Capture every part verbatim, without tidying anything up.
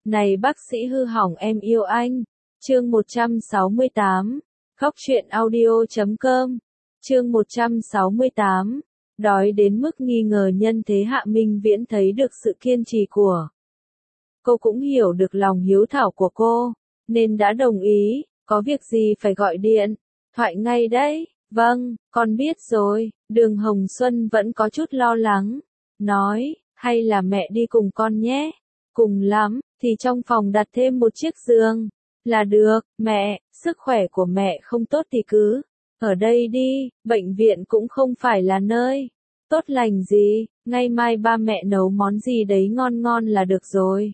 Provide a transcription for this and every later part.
Này bác sĩ hư hỏng em yêu anh. Chương một trăm sáu mươi tám. Khóc chuyện audio chấm com. Chương một trăm sáu mươi tám. Đói đến mức nghi ngờ nhân thế Hạ Minh Viễn thấy được sự kiên trì của cô, cũng hiểu được lòng hiếu thảo của cô, nên đã đồng ý. Có việc gì phải gọi điện thoại ngay đấy. Vâng, con biết rồi. Đường Hồng Xuân vẫn có chút lo lắng, nói, hay là mẹ đi cùng con nhé. Cùng lắm, thì trong phòng đặt thêm một chiếc giường là được. Mẹ, sức khỏe của mẹ không tốt thì cứ ở đây đi, bệnh viện cũng không phải là nơi tốt lành gì, ngày mai ba mẹ nấu món gì đấy ngon ngon là được rồi.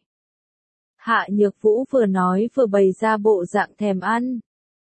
Hạ Nhược Vũ vừa nói vừa bày ra bộ dạng thèm ăn.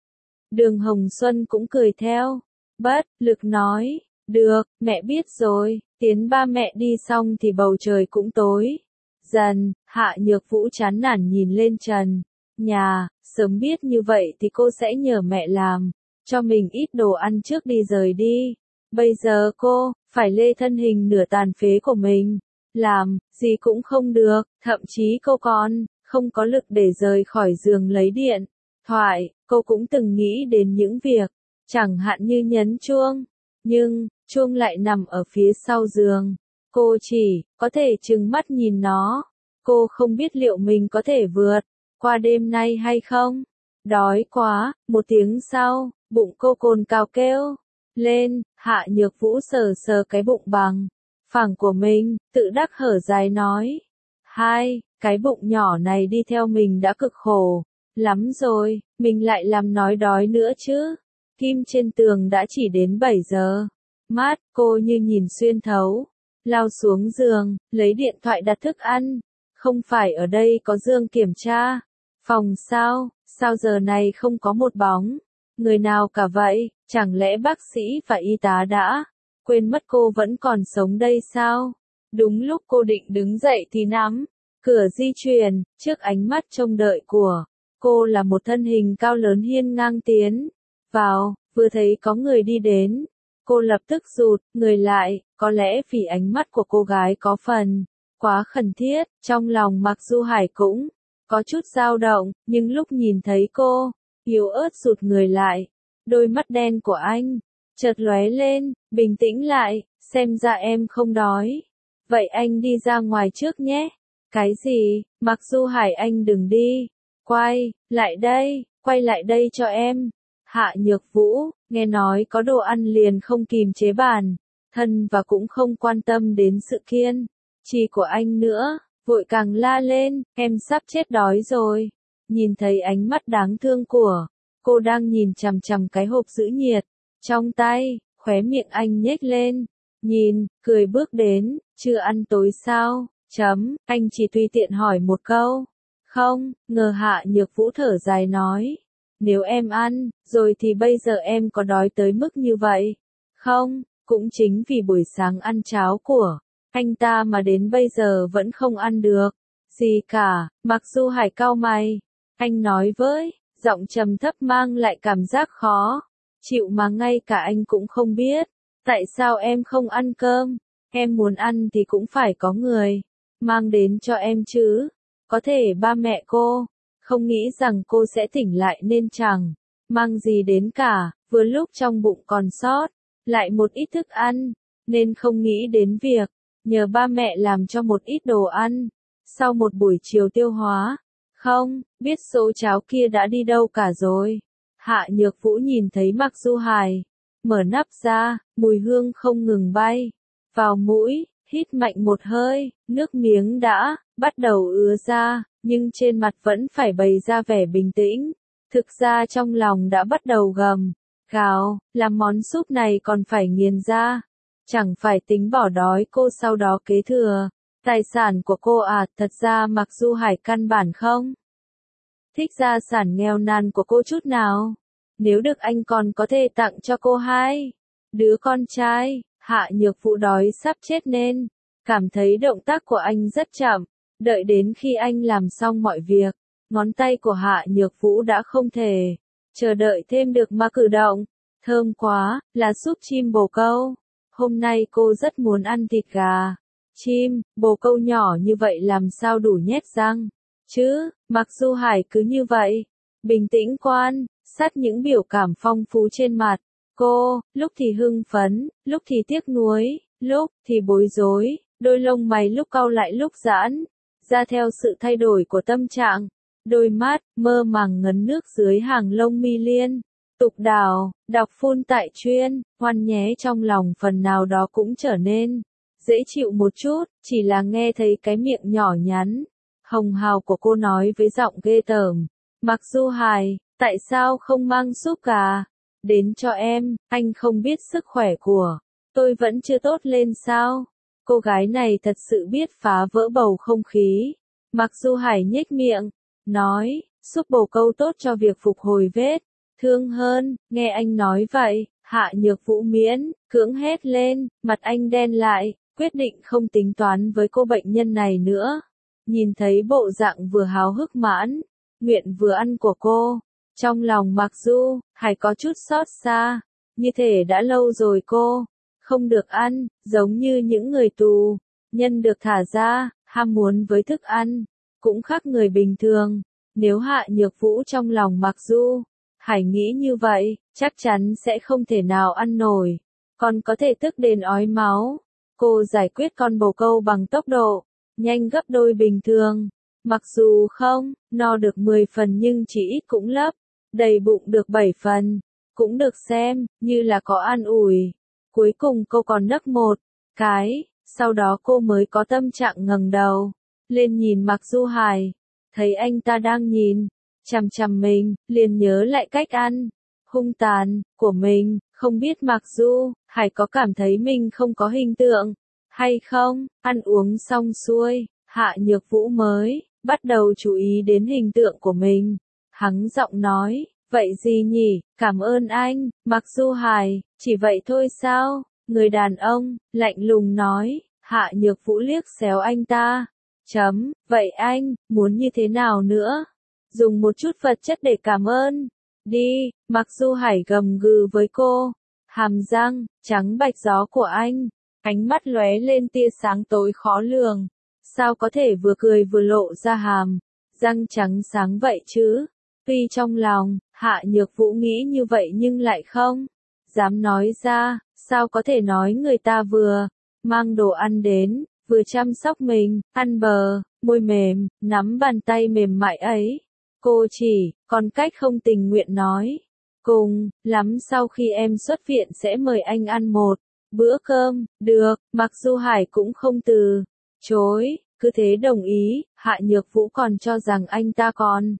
Đường Hồng Xuân cũng cười theo, bất lực nói, được, mẹ biết rồi. Tiến ba mẹ đi xong thì bầu trời cũng tối dần. Hạ Nhược Vũ chán nản nhìn lên trần nhà, sớm biết như vậy thì cô sẽ nhờ mẹ làm cho mình ít đồ ăn trước đi rời đi. Bây giờ cô phải lê thân hình nửa tàn phế của mình, làm gì cũng không được, thậm chí cô còn không có lực để rời khỏi giường lấy điện thoại. Cô cũng từng nghĩ đến những việc, chẳng hạn như nhấn chuông, nhưng chuông lại nằm ở phía sau giường. Cô chỉ có thể trừng mắt nhìn nó. Cô không biết liệu mình có thể vượt qua đêm nay hay không. Đói quá. Một tiếng sau, bụng cô cồn cào kêu lên. Hạ Nhược Vũ sờ sờ cái bụng bằng phẳng của mình, tự đắc hở dài nói, hai, cái bụng nhỏ này đi theo mình đã cực khổ lắm rồi, mình lại làm nói đói nữa chứ. Kim trên tường đã chỉ đến bảy giờ. Mát, cô như nhìn xuyên thấu, lao xuống giường, lấy điện thoại đặt thức ăn. Không phải ở đây có Dương kiểm tra phòng sao? Sao giờ này không có một bóng người nào cả vậy? Chẳng lẽ bác sĩ và y tá đã quên mất cô vẫn còn sống đây sao? Đúng lúc cô định đứng dậy thì nắm cửa di chuyển, trước ánh mắt trông đợi của cô là một thân hình cao lớn hiên ngang tiến vào. Vừa thấy có người đi đến, cô lập tức rụt người lại, có lẽ vì ánh mắt của cô gái có phần quá khẩn thiết. Trong lòng Mạc Du Hải cũng có chút dao động, nhưng lúc nhìn thấy cô, yếu ớt rụt người lại. Đôi mắt đen của anh chợt lóe lên, bình tĩnh lại, xem ra em không đói. Vậy anh đi ra ngoài trước nhé. Cái gì? Mạc Du Hải, anh đừng đi. Quay lại đây, quay lại đây cho em. Hạ Nhược Vũ nghe nói có đồ ăn liền không kìm chế bản thân và cũng không quan tâm đến sự kiên trì của anh nữa, vội càng la lên, em sắp chết đói rồi. Nhìn thấy ánh mắt đáng thương của cô đang nhìn chằm chằm cái hộp giữ nhiệt trong tay, khóe miệng anh nhếch lên, nhìn, cười bước đến, chưa ăn tối sao? Chấm, anh chỉ tùy tiện hỏi một câu. Không, ngờ Hạ Nhược Vũ thở dài nói, nếu em ăn rồi thì bây giờ em có đói tới mức như vậy không? Cũng chính vì buổi sáng ăn cháo của anh ta mà đến bây giờ vẫn không ăn được gì cả. Mặc dù Hải cau mày, anh nói với giọng trầm thấp mang lại cảm giác khó chịu mà ngay cả anh cũng không biết. Tại sao em không ăn cơm? Em muốn ăn thì cũng phải có người mang đến cho em chứ. Có thể ba mẹ cô không nghĩ rằng cô sẽ tỉnh lại nên chẳng mang gì đến cả. Vừa lúc trong bụng còn sót lại một ít thức ăn, nên không nghĩ đến việc nhờ ba mẹ làm cho một ít đồ ăn sau một buổi chiều tiêu hóa. Không biết số cháo kia đã đi đâu cả rồi. Hạ Nhược Vũ nhìn thấy Mạc Du Hải mở nắp ra, mùi hương không ngừng bay vào mũi, hít mạnh một hơi, nước miếng đã bắt đầu ứa ra, nhưng trên mặt vẫn phải bày ra vẻ bình tĩnh. Thực ra trong lòng đã bắt đầu gầm gào, làm món súp này còn phải nghiền ra. Chẳng phải tính bỏ đói cô sau đó kế thừa tài sản của cô à? Thật ra Mạc Du Hải căn bản không thích gia sản nghèo nàn của cô chút nào. Nếu được anh còn có thể tặng cho cô hai đứa con trai. Hạ Nhược Vũ đói sắp chết nên cảm thấy động tác của anh rất chậm. Đợi đến khi anh làm xong mọi việc, ngón tay của Hạ Nhược Vũ đã không thể chờ đợi thêm được mà cử động. Thơm quá, là súp chim bồ câu. Hôm nay cô rất muốn ăn thịt gà chim bồ câu nhỏ như vậy làm sao đủ nhét răng chứ, Mặc Du Hải cứ như vậy, bình tĩnh quan, sát những biểu cảm phong phú trên mặt. Cô, lúc thì hưng phấn, lúc thì tiếc nuối, lúc thì bối rối, đôi lông mày lúc cau lại lúc giãn, ra theo sự thay đổi của tâm trạng. Đôi mắt, mơ màng ngấn nước dưới hàng lông mi liên. Tục đào, đọc phun tại chuyên, Hoan nhé trong lòng phần nào đó cũng trở nên dễ chịu một chút, chỉ là nghe thấy cái miệng nhỏ nhắn, hồng hào của cô nói với giọng ghê tởm. Mặc Du Hải, tại sao không mang súp gà đến cho em, anh không biết sức khỏe của tôi vẫn chưa tốt lên sao? Cô gái này thật sự biết phá vỡ bầu không khí. Mặc Du Hải nhếch miệng, nói, súp bồ câu tốt cho việc phục hồi vết thương hơn. Nghe anh nói vậy, Hạ Nhược Vũ miễn cưỡng hét lên, mặt anh đen lại, quyết định không tính toán với cô bệnh nhân này nữa. Nhìn thấy bộ dạng vừa háo hức mãn nguyện vừa ăn của cô, trong lòng Mặc Du Hải có chút xót xa, như thể đã lâu rồi cô không được ăn, giống như những người tù nhân được thả ra, ham muốn với thức ăn cũng khác người bình thường. Nếu Hạ Nhược Vũ trong lòng Mặc Du Hải nghĩ như vậy, chắc chắn sẽ không thể nào ăn nổi, còn có thể tức đến ói máu. Cô giải quyết con bồ câu bằng tốc độ nhanh gấp đôi bình thường, mặc dù không no được mười phần nhưng chỉ ít cũng lấp đầy bụng được bảy phần, cũng được xem như là có an ủi. Cuối cùng cô còn nấc một cái, sau đó cô mới có tâm trạng ngẩng đầu lên nhìn Mặc Du Hải, thấy anh ta đang nhìn chằm chằm mình, liền nhớ lại cách ăn hung tàn của mình. Không biết Mặc Du Hải có cảm thấy mình không có hình tượng hay không? Ăn uống xong xuôi, Hạ Nhược Vũ mới bắt đầu chú ý đến hình tượng của mình. Hắng giọng nói, vậy gì nhỉ, cảm ơn anh. Mặc Du Hải, chỉ vậy thôi sao? Người đàn ông lạnh lùng nói. Hạ Nhược Vũ liếc xéo anh ta. Chấm, vậy anh muốn như thế nào nữa? Dùng một chút vật chất để cảm ơn. Đi, Mặc Du Hải gầm gừ với cô. Hàm răng trắng bạch gió của anh, ánh mắt lóe lên tia sáng tối khó lường. Sao có thể vừa cười vừa lộ ra hàm răng trắng sáng vậy chứ? Tuy trong lòng Hạ Nhược Vũ nghĩ như vậy nhưng lại không dám nói ra. Sao có thể nói người ta vừa mang đồ ăn đến, vừa chăm sóc mình, ăn bờ môi mềm, nắm bàn tay mềm mại ấy. Cô chỉ còn cách không tình nguyện nói, cùng lắm sau khi em xuất viện sẽ mời anh ăn một bữa cơm. Được, Mặc Du Hải cũng không từ chối, cứ thế đồng ý. Hạ Nhược Vũ còn cho rằng anh ta còn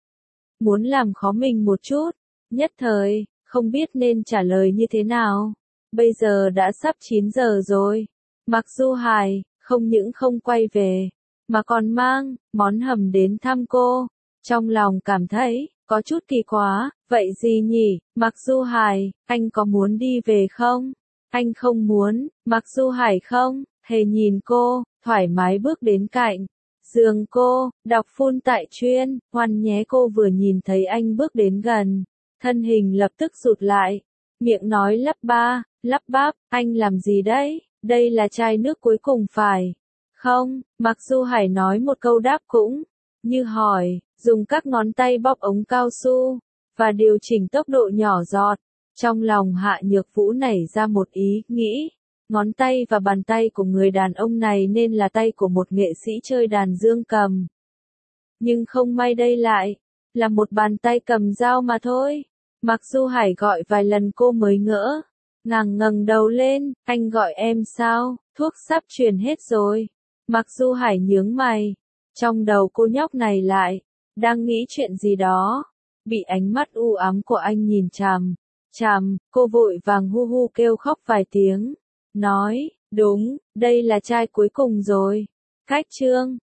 muốn làm khó mình một chút, nhất thời không biết nên trả lời như thế nào. Bây giờ đã sắp chín giờ rồi, Mặc Du Hải không những không quay về, mà còn mang món hầm đến thăm cô. Trong lòng cảm thấy có chút kỳ quá. Vậy gì nhỉ, Mặc Du Hải, anh có muốn đi về không? Anh không muốn. Mặc Du Hải không hề nhìn cô, thoải mái bước đến cạnh giường cô, đọc phun tại chuyên. Hoan nhé. Cô vừa nhìn thấy anh bước đến gần, thân hình lập tức rụt lại, miệng nói lắp ba lắp bắp, anh làm gì đấy? Đây là chai nước cuối cùng phải không? Mặc Du Hải nói một câu đáp cũng như hỏi, dùng các ngón tay bóp ống cao su và điều chỉnh tốc độ nhỏ giọt. Trong lòng Hạ Nhược Vũ nảy ra một ý nghĩ, ngón tay và bàn tay của người đàn ông này nên là tay của một nghệ sĩ chơi đàn dương cầm. Nhưng không may đây lại là một bàn tay cầm dao mà thôi. Mặc Du Hải gọi vài lần cô mới ngỡ ngàng ngẩng đầu lên. Anh gọi em sao? Thuốc sắp truyền hết rồi. Mặc Du Hải nhướng mày, trong đầu cô nhóc này lại đang nghĩ chuyện gì đó. Bị ánh mắt u ám của anh nhìn chằm chằm, cô vội vàng hu hu kêu khóc vài tiếng, nói, đúng, đây là chai cuối cùng rồi. Cách chương